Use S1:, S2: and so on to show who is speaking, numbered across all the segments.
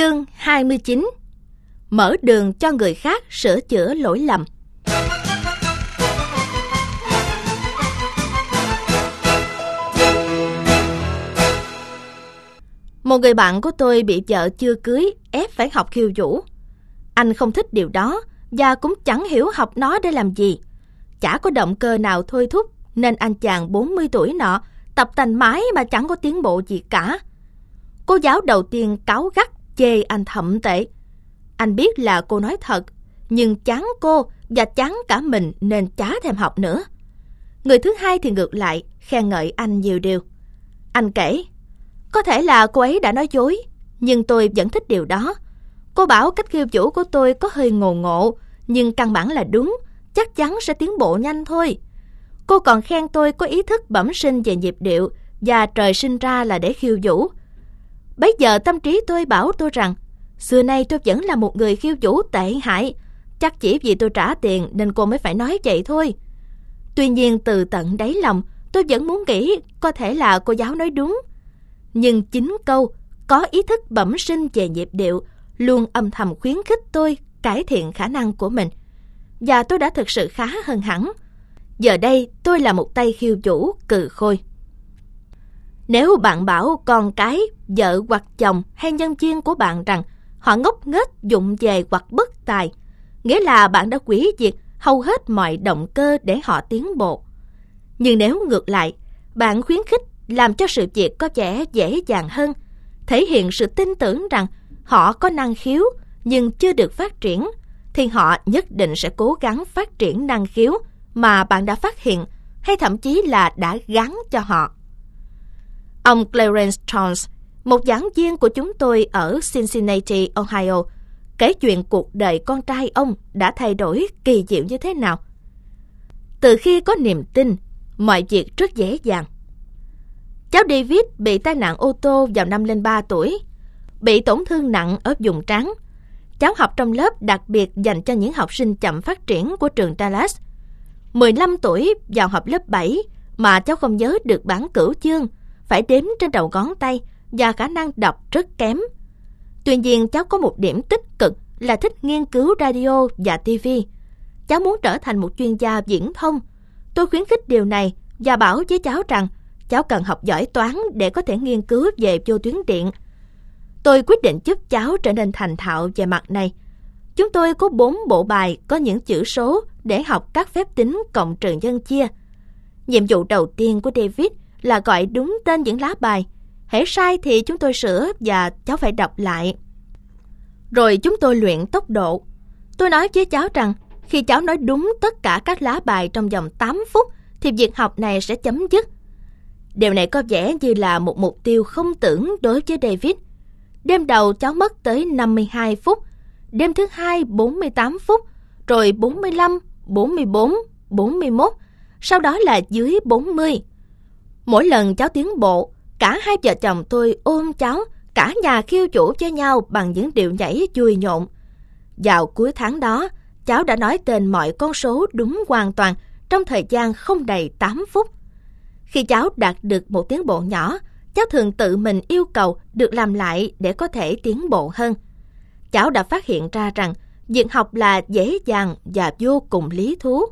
S1: Chương 29. Mở đường cho người khác sửa chữa lỗi lầm. Một người bạn của tôi bị vợ chưa cưới ép phải học khiêu vũ. Anh không thích điều đó và cũng chẳng hiểu học nó để làm gì. Chả có động cơ nào thôi thúc nên anh chàng 40 tuổi nọ tập tành mãi mà chẳng có tiến bộ gì cả. Cô giáo đầu tiên cáu gắt chê anh thậm tệ. Anh biết là cô nói thật, nhưng chán cô và chán cả mình nên chả thèm học nữa. Người thứ hai thì ngược lại, khen ngợi anh nhiều điều. Anh kể, có thể là cô ấy đã nói dối, nhưng tôi vẫn thích điều đó. Cô bảo cách khiêu vũ của tôi có hơi ngộ ngộ, nhưng căn bản là đúng, chắc chắn sẽ tiến bộ nhanh thôi. Cô còn khen tôi có ý thức bẩm sinh về nhịp điệu và trời sinh ra là để khiêu vũ. Bấy giờ tâm trí tôi bảo tôi rằng xưa nay tôi vẫn là một người khiêu vũ tệ hại. Chắc chỉ vì tôi trả tiền nên cô mới phải nói vậy thôi. Tuy nhiên từ tận đáy lòng tôi vẫn muốn nghĩ có thể là cô giáo nói đúng. Nhưng chính câu có ý thức bẩm sinh về nhịp điệu luôn âm thầm khuyến khích tôi cải thiện khả năng của mình. Và tôi đã thực sự khá hơn hẳn. Giờ đây tôi là một tay khiêu vũ cừ khôi. Nếu bạn bảo con cái, vợ hoặc chồng hay nhân viên của bạn rằng họ ngốc nghếch, dụng về hoặc bất tài, nghĩa là bạn đã hủy diệt hầu hết mọi động cơ để họ tiến bộ. Nhưng nếu ngược lại, bạn khuyến khích làm cho sự việc có vẻ dễ dàng hơn, thể hiện sự tin tưởng rằng họ có năng khiếu nhưng chưa được phát triển, thì họ nhất định sẽ cố gắng phát triển năng khiếu mà bạn đã phát hiện hay thậm chí là đã gắn cho họ. Ông Clarence Jones, một giảng viên của chúng tôi ở Cincinnati, Ohio, kể chuyện cuộc đời con trai ông đã thay đổi kỳ diệu như thế nào. Từ khi có niềm tin, mọi việc rất dễ dàng. Cháu David bị tai nạn ô tô vào năm lên 3 tuổi, bị tổn thương nặng ở vùng trán. Cháu học trong lớp đặc biệt dành cho những học sinh chậm phát triển của trường Dallas. 15 tuổi vào học lớp 7 mà cháu không nhớ được bảng cửu chương, phải đếm trên đầu ngón tay và khả năng đọc rất kém. Tuy nhiên cháu có một điểm tích cực là thích nghiên cứu radio và TV. Cháu muốn trở thành một chuyên gia viễn thông. Tôi khuyến khích điều này và bảo với cháu rằng cháu cần học giỏi toán để có thể nghiên cứu về vô tuyến điện. Tôi quyết định giúp cháu trở nên thành thạo về mặt này. Chúng tôi có 4 bộ bài có những chữ số để học các phép tính cộng trừ nhân chia. Nhiệm vụ đầu tiên của David là gọi đúng tên những lá bài. Hễ sai thì chúng tôi sửa và cháu phải đọc lại. Rồi chúng tôi luyện tốc độ. Tôi nói với cháu rằng khi cháu nói đúng tất cả các lá bài trong vòng 8 phút thì việc học này sẽ chấm dứt. Điều này có vẻ như là một mục tiêu không tưởng đối với David. Đêm đầu cháu mất tới 52 phút, đêm thứ hai 48 phút, rồi 45, 44, 41, sau đó là dưới 40. Mỗi lần cháu tiến bộ, cả hai vợ chồng tôi ôm cháu, cả nhà khiêu vũ với nhau bằng những điệu nhảy vui nhộn. Vào cuối tháng đó, cháu đã nói tên mọi con số đúng hoàn toàn trong thời gian không đầy 8 phút. Khi cháu đạt được một tiến bộ nhỏ, cháu thường tự mình yêu cầu được làm lại để có thể tiến bộ hơn. Cháu đã phát hiện ra rằng việc học là dễ dàng và vô cùng lý thú.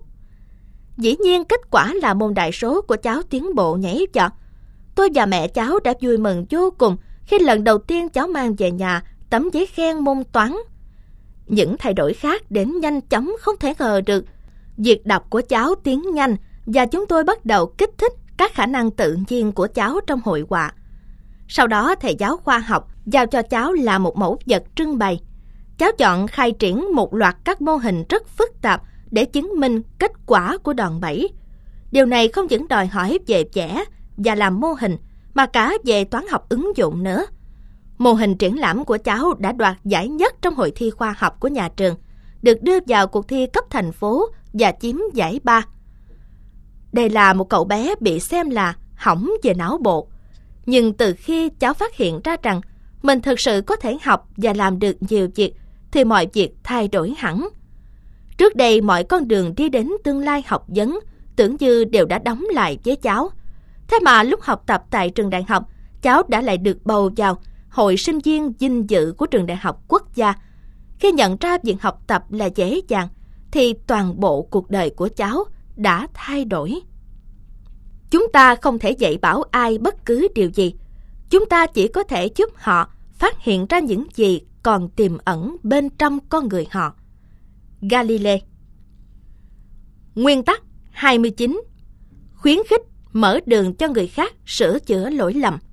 S1: Dĩ nhiên kết quả là môn đại số của cháu tiến bộ nhảy vọt. Tôi và mẹ cháu đã vui mừng vô cùng khi lần đầu tiên cháu mang về nhà tấm giấy khen môn toán. Những thay đổi khác đến nhanh chóng không thể ngờ được. Việc đọc của cháu tiến nhanh và chúng tôi bắt đầu kích thích các khả năng tự nhiên của cháu trong hội họa. Sau đó thầy giáo khoa học giao cho cháu là một mẫu vật trưng bày. Cháu chọn khai triển một loạt các mô hình rất phức tạp để chứng minh kết quả của đòn bẩy. Điều này không những đòi hỏi về vẽ và làm mô hình, mà cả về toán học ứng dụng nữa. Mô hình triển lãm của cháu đã đoạt giải nhất trong hội thi khoa học của nhà trường, được đưa vào cuộc thi cấp thành phố và chiếm giải 3. Đây là một cậu bé bị xem là hỏng về não bộ. Nhưng từ khi cháu phát hiện ra rằng mình thực sự có thể học và làm được nhiều việc, thì mọi việc thay đổi hẳn. Trước đây mọi con đường đi đến tương lai học vấn tưởng như đều đã đóng lại với cháu. Thế mà lúc học tập tại trường đại học, cháu đã lại được bầu vào hội sinh viên vinh dự của trường đại học quốc gia. Khi nhận ra việc học tập là dễ dàng, thì toàn bộ cuộc đời của cháu đã thay đổi. Chúng ta không thể dạy bảo ai bất cứ điều gì. Chúng ta chỉ có thể giúp họ phát hiện ra những gì còn tiềm ẩn bên trong con người họ. Galilei. Nguyên tắc 29. Khuyến khích mở đường cho người khác sửa chữa lỗi lầm.